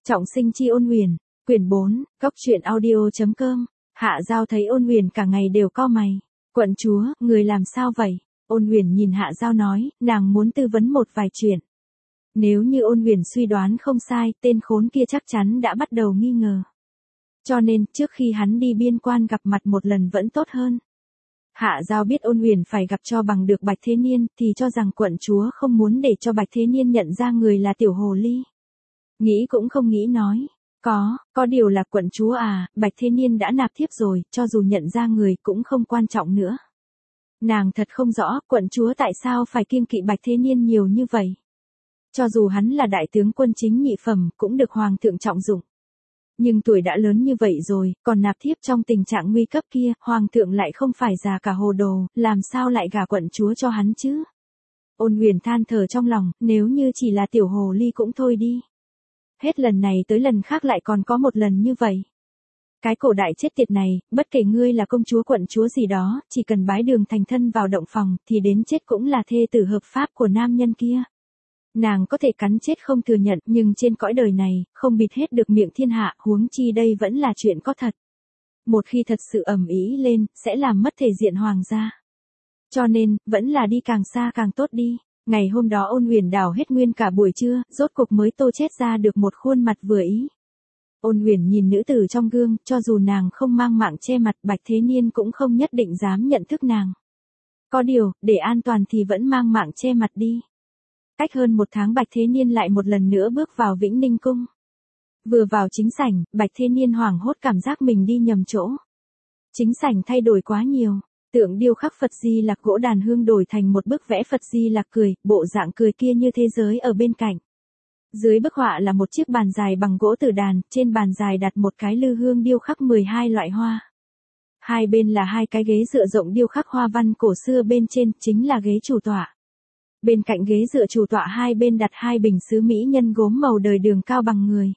Trọng sinh chi Ôn Huyền, quyển 4, góc truyện audio.com. Hạ Giao thấy Ôn Huyền cả ngày đều cau mày. Quận chúa, người làm sao vậy? Ôn Huyền nhìn Hạ Giao nói, nàng muốn tư vấn một vài chuyện. Nếu như Ôn Huyền suy đoán không sai, tên khốn kia chắc chắn đã bắt đầu nghi ngờ. Cho nên, trước khi hắn đi biên quan gặp mặt một lần vẫn tốt hơn. Hạ Giao biết Ôn Huyền phải gặp cho bằng được Bạch Thế Niên, thì cho rằng quận chúa không muốn để cho Bạch Thế Niên nhận ra người là tiểu hồ ly. Nghĩ cũng không nghĩ nói. Có điều là quận chúa à, Bạch Thế Niên đã nạp thiếp rồi, cho dù nhận ra người cũng không quan trọng nữa. Nàng thật không rõ, quận chúa tại sao phải kiêng kỵ Bạch Thế Niên nhiều như vậy. Cho dù hắn là đại tướng quân chính nhị phẩm, cũng được hoàng thượng trọng dụng. Nhưng tuổi đã lớn như vậy rồi, còn nạp thiếp trong tình trạng nguy cấp kia, hoàng thượng lại không phải già cả hồ đồ, làm sao lại gả quận chúa cho hắn chứ? Ôn Huyền than thở trong lòng, nếu như chỉ là tiểu hồ ly cũng thôi đi. Hết lần này tới lần khác lại còn có một lần như vậy. Cái cổ đại chết tiệt này, bất kể ngươi là công chúa quận chúa gì đó, chỉ cần bái đường thành thân vào động phòng, thì đến chết cũng là thê tử hợp pháp của nam nhân kia. Nàng có thể cắn chết không thừa nhận, nhưng trên cõi đời này, không bịt hết được miệng thiên hạ, huống chi đây vẫn là chuyện có thật. Một khi thật sự ầm ĩ lên, sẽ làm mất thể diện hoàng gia. Cho nên, vẫn là đi càng xa càng tốt đi. Ngày hôm đó Ôn Huyền đào hết nguyên cả buổi trưa, rốt cục mới tô chết ra được một khuôn mặt vừa ý. Ôn Huyền nhìn nữ tử trong gương, cho dù nàng không mang mạng che mặt, Bạch Thế Niên cũng không nhất định dám nhận thức nàng. Có điều, để an toàn thì vẫn mang mạng che mặt đi. Cách hơn một tháng Bạch Thế Niên lại một lần nữa bước vào Vĩnh Ninh Cung. Vừa vào chính sảnh, Bạch Thế Niên hoảng hốt cảm giác mình đi nhầm chỗ. Chính sảnh thay đổi quá nhiều. Tượng điêu khắc Phật Di Lặc gỗ đàn hương đổi thành một bức vẽ Phật Di Lặc cười, bộ dạng cười kia như thế giới ở bên cạnh. Dưới bức họa là một chiếc bàn dài bằng gỗ tử đàn, trên bàn dài đặt một cái lư hương điêu khắc 12 loại hoa. Hai bên là hai cái ghế dựa rộng điêu khắc hoa văn cổ xưa, bên trên chính là ghế chủ tọa. Bên cạnh ghế dựa chủ tọa hai bên đặt hai bình sứ mỹ nhân gốm màu đời đường cao bằng người.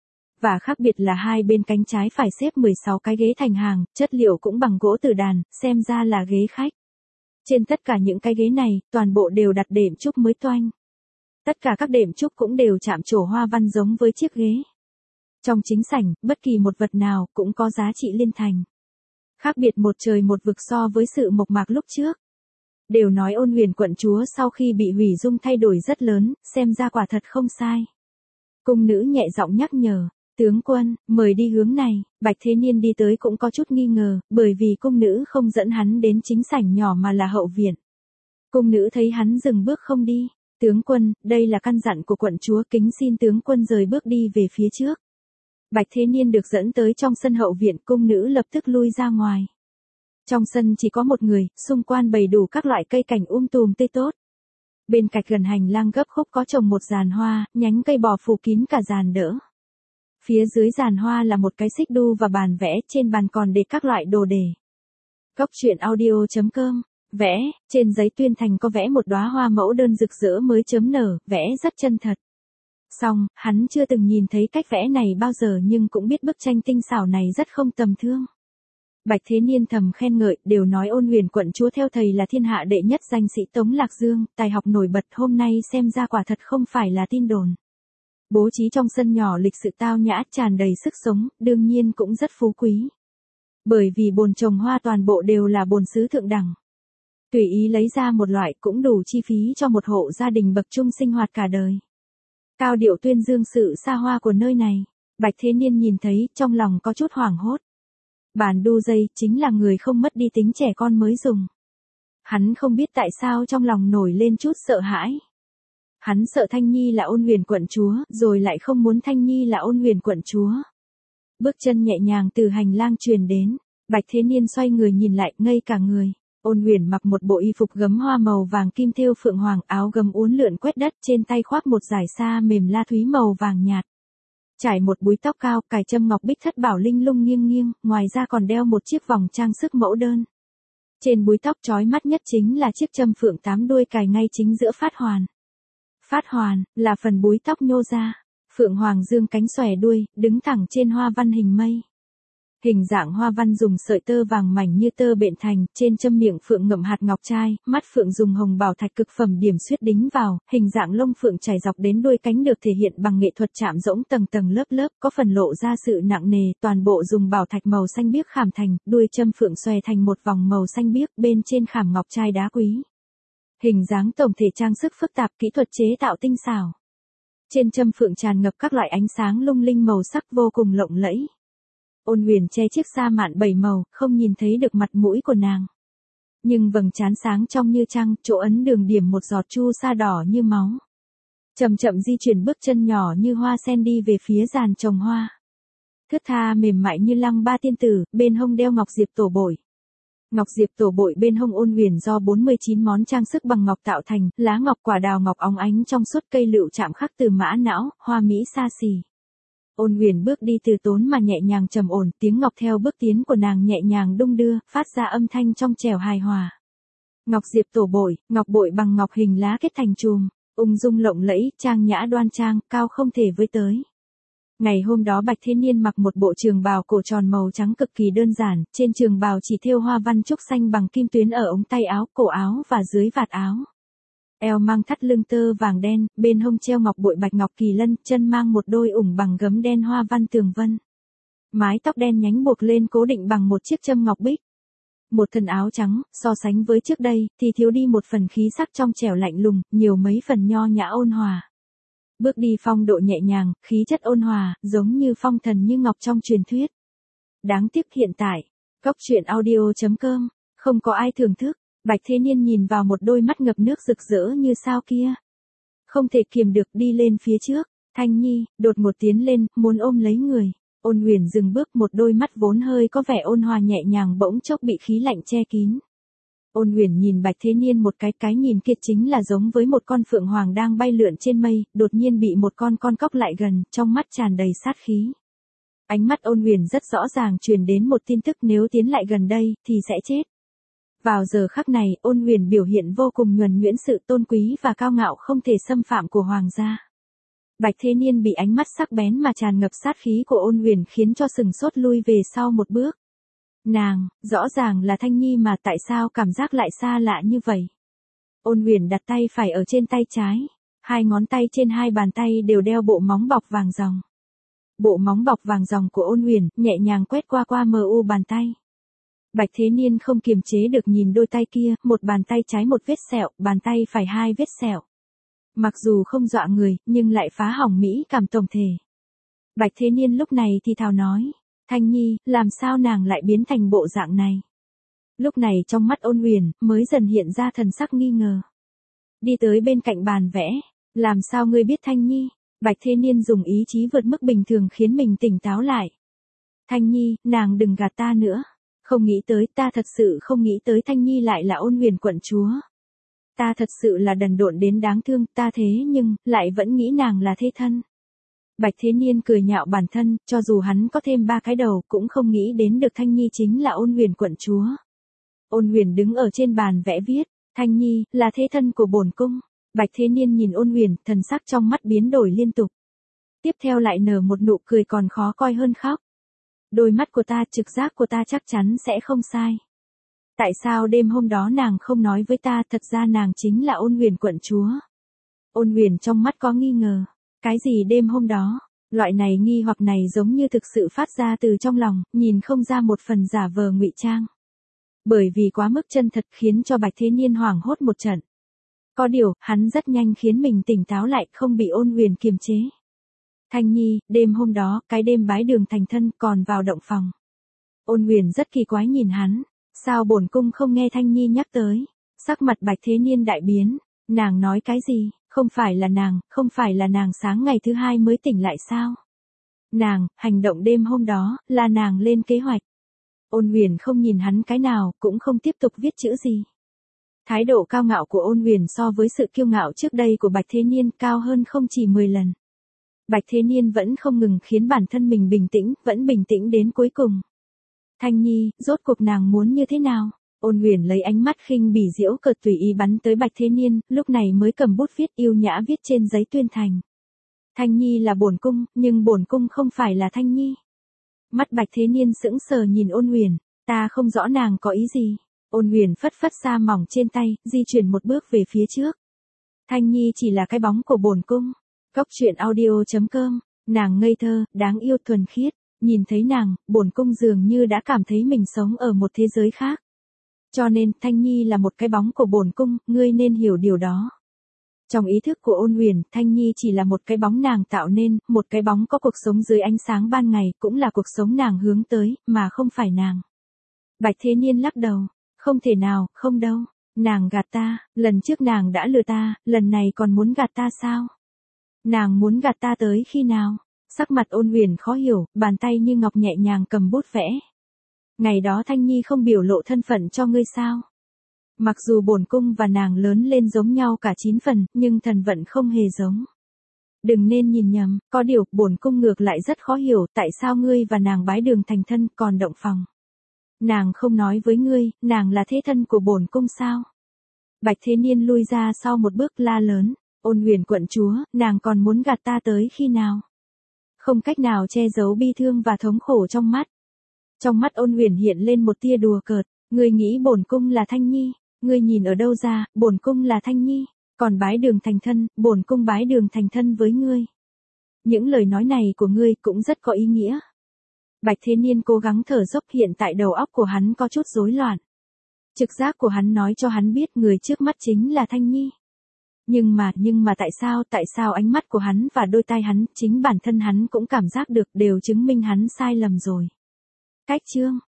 Và khác biệt là hai bên cánh trái phải xếp 16 cái ghế thành hàng, chất liệu cũng bằng gỗ tử đàn, xem ra là ghế khách. Trên tất cả những cái ghế này, toàn bộ đều đặt đệm trúc mới toanh. Tất cả các đệm trúc cũng đều chạm trổ hoa văn giống với chiếc ghế. Trong chính sảnh, bất kỳ một vật nào cũng có giá trị liên thành. Khác biệt một trời một vực so với sự mộc mạc lúc trước. Đều nói Ôn Huyền quận chúa sau khi bị hủy dung thay đổi rất lớn, xem ra quả thật không sai. Cung nữ nhẹ giọng nhắc nhở. Tướng quân, mời đi hướng này. Bạch Thế Niên đi tới cũng có chút nghi ngờ, bởi vì cung nữ không dẫn hắn đến chính sảnh nhỏ mà là hậu viện. Cung nữ thấy hắn dừng bước không đi. Tướng quân, đây là căn dặn của quận chúa, kính xin tướng quân rời bước đi về phía trước. Bạch Thế Niên được dẫn tới trong sân hậu viện, cung nữ lập tức lui ra ngoài. Trong sân chỉ có một người, xung quanh bày đủ các loại cây cảnh tùm tươi tốt. Bên cạnh gần hành lang gấp khúc có trồng một giàn hoa, nhánh cây bò phủ kín cả giàn đỡ. Phía dưới giàn hoa là một cái xích đu và bàn vẽ, trên bàn còn để các loại đồ đề. Góc truyện audio.com. Vẽ, trên giấy tuyên thành có vẽ một đóa hoa mẫu đơn rực rỡ mới chớm nở, vẽ rất chân thật. Song, hắn chưa từng nhìn thấy cách vẽ này bao giờ nhưng cũng biết bức tranh tinh xảo này rất không tầm thường. Bạch Thế Niên thầm khen ngợi, đều nói Ôn Huyền quận chúa theo thầy là thiên hạ đệ nhất danh sĩ Tống Lạc Dương, tài học nổi bật, hôm nay xem ra quả thật không phải là tin đồn. Bố trí trong sân nhỏ lịch sự tao nhã, tràn đầy sức sống, đương nhiên cũng rất phú quý. Bởi vì bồn trồng hoa toàn bộ đều là bồn sứ thượng đẳng. Tùy ý lấy ra một loại cũng đủ chi phí cho một hộ gia đình bậc trung sinh hoạt cả đời. Cao điệu tuyên dương sự xa hoa của nơi này, Bạch Thế Niên nhìn thấy, trong lòng có chút hoảng hốt. Bàn đu dây chính là người không mất đi tính trẻ con mới dùng. Hắn không biết tại sao trong lòng nổi lên chút sợ hãi. Hắn sợ Thanh Nhi là Ôn Huyền quận chúa, rồi lại không muốn Thanh Nhi là Ôn Huyền quận chúa. Bước chân nhẹ nhàng từ hành lang truyền đến, Bạch Thế Niên xoay người nhìn lại, ngây cả người. Ôn Huyền mặc một bộ y phục gấm hoa màu vàng kim thêu phượng hoàng, áo gấm uốn lượn quét đất, trên tay khoác một dải sa mềm la thúy màu vàng nhạt. Trải một búi tóc cao, cài châm ngọc bích thất bảo linh lung nghiêng nghiêng, ngoài ra còn đeo một chiếc vòng trang sức mẫu đơn. Trên búi tóc chói mắt nhất chính là chiếc châm phượng 8 đuôi cài ngay chính giữa phát hoàn. Phát hoàn, là phần búi tóc nhô ra. Phượng hoàng dương cánh xòe đuôi, đứng thẳng trên hoa văn hình mây. Hình dạng hoa văn dùng sợi tơ vàng mảnh như tơ bện thành, trên châm miệng phượng ngậm hạt ngọc trai, mắt phượng dùng hồng bảo thạch cực phẩm điểm xuyết đính vào, hình dạng lông phượng trải dọc đến đuôi cánh được thể hiện bằng nghệ thuật chạm rỗng tầng tầng lớp lớp, có phần lộ ra sự nặng nề, toàn bộ dùng bảo thạch màu xanh biếc khảm thành, đuôi châm phượng xòe thành một vòng màu xanh biếc, bên trên khảm ngọc trai đá quý. Hình dáng tổng thể trang sức phức tạp, kỹ thuật chế tạo tinh xảo. Trên châm phượng tràn ngập các loại ánh sáng lung linh màu sắc vô cùng lộng lẫy. Ôn Huyền che chiếc sa mạn 7 màu, không nhìn thấy được mặt mũi của nàng. Nhưng vầng trán sáng trong như trăng, chỗ ấn đường điểm một giọt chu sa đỏ như máu. Chậm chậm di chuyển bước chân nhỏ như hoa sen đi về phía giàn trồng hoa. Thướt tha mềm mại như lăng ba tiên tử, bên hông đeo ngọc diệp tổ bội. Ngọc diệp tổ bội bên hông Ôn Huyền do 49 món trang sức bằng ngọc tạo thành, lá ngọc quả đào ngọc óng ánh trong suốt, cây lựu chạm khắc từ mã não, hoa mỹ xa xỉ. Ôn Huyền bước đi từ tốn mà nhẹ nhàng trầm ổn, tiếng ngọc theo bước tiến của nàng nhẹ nhàng đung đưa, phát ra âm thanh trong trẻo hài hòa. Ngọc diệp tổ bội, ngọc bội bằng ngọc hình lá kết thành chùm, ung dung lộng lẫy, trang nhã đoan trang, cao không thể với tới. Ngày hôm đó Bạch Thế Niên mặc một bộ trường bào cổ tròn màu trắng cực kỳ đơn giản, trên trường bào chỉ thêu hoa văn trúc xanh bằng kim tuyến ở ống tay áo, cổ áo và dưới vạt áo. Eo mang thắt lưng tơ vàng đen, bên hông treo ngọc bội bạch ngọc kỳ lân, chân mang một đôi ủng bằng gấm đen hoa văn tường vân. Mái tóc đen nhánh buộc lên cố định bằng một chiếc châm ngọc bích. Một thân áo trắng, so sánh với trước đây, thì thiếu đi một phần khí sắc trong trẻo lạnh lùng, nhiều mấy phần nho nhã ôn hòa. Bước đi phong độ nhẹ nhàng, khí chất ôn hòa, giống như phong thần như ngọc trong truyền thuyết. Đáng tiếc hiện tại, Cốc truyện audio.com, không có ai thưởng thức. Bạch Thế Niên nhìn vào một đôi mắt ngập nước rực rỡ như sao kia. Không thể kiềm được đi lên phía trước. Thanh Nhi, đột ngột tiến lên, muốn ôm lấy người. Ôn Huyền dừng bước, một đôi mắt vốn hơi có vẻ ôn hòa nhẹ nhàng bỗng chốc bị khí lạnh che kín. Ôn Huyền nhìn Bạch Thế Niên một cái nhìn kia chính là giống với một con phượng hoàng đang bay lượn trên mây, đột nhiên bị một con cóc lại gần, trong mắt tràn đầy sát khí. Ánh mắt Ôn Huyền rất rõ ràng truyền đến một tin tức, nếu tiến lại gần đây, thì sẽ chết. Vào giờ khắc này, Ôn Huyền biểu hiện vô cùng nhuần nhuyễn sự tôn quý và cao ngạo không thể xâm phạm của hoàng gia. Bạch Thế Niên bị ánh mắt sắc bén mà tràn ngập sát khí của Ôn Huyền khiến cho sừng sốt lui về sau một bước. Nàng, rõ ràng là Thanh Nhi mà tại sao cảm giác lại xa lạ như vậy? Ôn Huyền đặt tay phải ở trên tay trái, hai ngón tay trên hai bàn tay đều đeo bộ móng bọc vàng ròng. Bộ móng bọc vàng ròng của Ôn Huyền nhẹ nhàng quét qua mu bàn tay. Bạch Thế Niên không kiềm chế được nhìn đôi tay kia, một bàn tay trái một vết sẹo, bàn tay phải hai vết sẹo. Mặc dù không dọa người, nhưng lại phá hỏng mỹ cảm tổng thể. Bạch Thế Niên lúc này thì thào nói, Thanh Nhi, làm sao nàng lại biến thành bộ dạng này? Lúc này trong mắt Ôn Huyền, mới dần hiện ra thần sắc nghi ngờ. Đi tới bên cạnh bàn vẽ, làm sao ngươi biết Thanh Nhi? Bạch Thế Niên dùng ý chí vượt mức bình thường khiến mình tỉnh táo lại. Thanh Nhi, nàng đừng gạt ta nữa. Không nghĩ tới, ta thật sự không nghĩ tới Thanh Nhi lại là Ôn Huyền quận chúa. Ta thật sự là đần độn đến đáng thương, ta thế nhưng, lại vẫn nghĩ nàng là thế thân. Bạch Thế Niên cười nhạo bản thân, cho dù hắn có thêm 3 cái đầu, cũng không nghĩ đến được Thanh Nhi chính là Ôn Huyền quận chúa. Ôn Huyền đứng ở trên bàn vẽ viết, Thanh Nhi, là thế thân của bổn cung. Bạch Thế Niên nhìn Ôn Huyền, thần sắc trong mắt biến đổi liên tục. Tiếp theo lại nở một nụ cười còn khó coi hơn khóc. Đôi mắt của ta, trực giác của ta chắc chắn sẽ không sai. Tại sao đêm hôm đó nàng không nói với ta, thật ra nàng chính là Ôn Huyền quận chúa. Ôn Huyền trong mắt có nghi ngờ. Cái gì đêm hôm đó? Loại này nghi hoặc này giống như thực sự phát ra từ trong lòng, nhìn không ra một phần giả vờ ngụy trang. Bởi vì quá mức chân thật khiến cho Bạch Thế Niên hoảng hốt một trận. Có điều, hắn rất nhanh khiến mình tỉnh táo lại, không bị Ôn Huyền kiềm chế. Thanh Nhi, đêm hôm đó, cái đêm bái đường thành thân, còn vào động phòng. Ôn Huyền rất kỳ quái nhìn hắn, sao bổn cung không nghe Thanh Nhi nhắc tới? Sắc mặt Bạch Thế Niên đại biến, nàng nói cái gì? Không phải là nàng sáng ngày thứ 2 mới tỉnh lại sao? Nàng, hành động đêm hôm đó, là nàng lên kế hoạch. Ôn Huyền không nhìn hắn cái nào, cũng không tiếp tục viết chữ gì. Thái độ cao ngạo của Ôn Huyền so với sự kiêu ngạo trước đây của Bạch Thế Niên cao hơn không chỉ 10 lần. Bạch Thế Niên vẫn không ngừng khiến bản thân mình bình tĩnh, vẫn bình tĩnh đến cuối cùng. Thanh Nhi, rốt cuộc nàng muốn như thế nào? Ôn Huyền lấy ánh mắt khinh bỉ giễu cợt tùy ý bắn tới Bạch Thế Niên, lúc này mới cầm bút viết yêu nhã viết trên giấy tuyên thành. Thanh Nhi là bổn cung, nhưng bổn cung không phải là Thanh Nhi. Mắt Bạch Thế Niên sững sờ nhìn Ôn Huyền, ta không rõ nàng có ý gì. Ôn Huyền phất phất sa mỏng trên tay, di chuyển một bước về phía trước. Thanh Nhi chỉ là cái bóng của bổn cung. Cốc truyện audio.com, nàng ngây thơ, đáng yêu thuần khiết, nhìn thấy nàng, bổn cung dường như đã cảm thấy mình sống ở một thế giới khác. Cho nên, Thanh Nhi là một cái bóng của bổn cung, ngươi nên hiểu điều đó. Trong ý thức của Ôn Huyền, Thanh Nhi chỉ là một cái bóng nàng tạo nên, một cái bóng có cuộc sống dưới ánh sáng ban ngày, cũng là cuộc sống nàng hướng tới, mà không phải nàng. Bạch Thế Niên lắc đầu, không thể nào, không đâu, nàng gạt ta, lần trước nàng đã lừa ta, lần này còn muốn gạt ta sao? Nàng muốn gạt ta tới khi nào? Sắc mặt Ôn Huyền khó hiểu, bàn tay như ngọc nhẹ nhàng cầm bút vẽ. Ngày đó Thanh Nhi không biểu lộ thân phận cho ngươi sao? Mặc dù bổn cung và nàng lớn lên giống nhau cả 9 phần, nhưng thần vận không hề giống. Đừng nên nhìn nhầm, có điều, bổn cung ngược lại rất khó hiểu, tại sao ngươi và nàng bái đường thành thân, còn động phòng. Nàng không nói với ngươi, nàng là thế thân của bổn cung sao? Bạch Thế Niên lui ra sau một bước la lớn, Ôn Huyền quận chúa, nàng còn muốn gạt ta tới khi nào? Không cách nào che giấu bi thương và thống khổ trong mắt. Trong mắt Ôn Huyền hiện lên một tia đùa cợt, ngươi nghĩ bổn cung là Thanh Nhi, ngươi nhìn ở đâu ra, bổn cung là Thanh Nhi, còn bái đường thành thân, bổn cung bái đường thành thân với ngươi. Những lời nói này của ngươi cũng rất có ý nghĩa. Bạch Thế Niên cố gắng thở dốc, hiện tại đầu óc của hắn có chút rối loạn. Trực giác của hắn nói cho hắn biết người trước mắt chính là Thanh Nhi. Nhưng mà tại sao ánh mắt của hắn và đôi tai hắn, chính bản thân hắn cũng cảm giác được, đều chứng minh hắn sai lầm rồi. Cách chương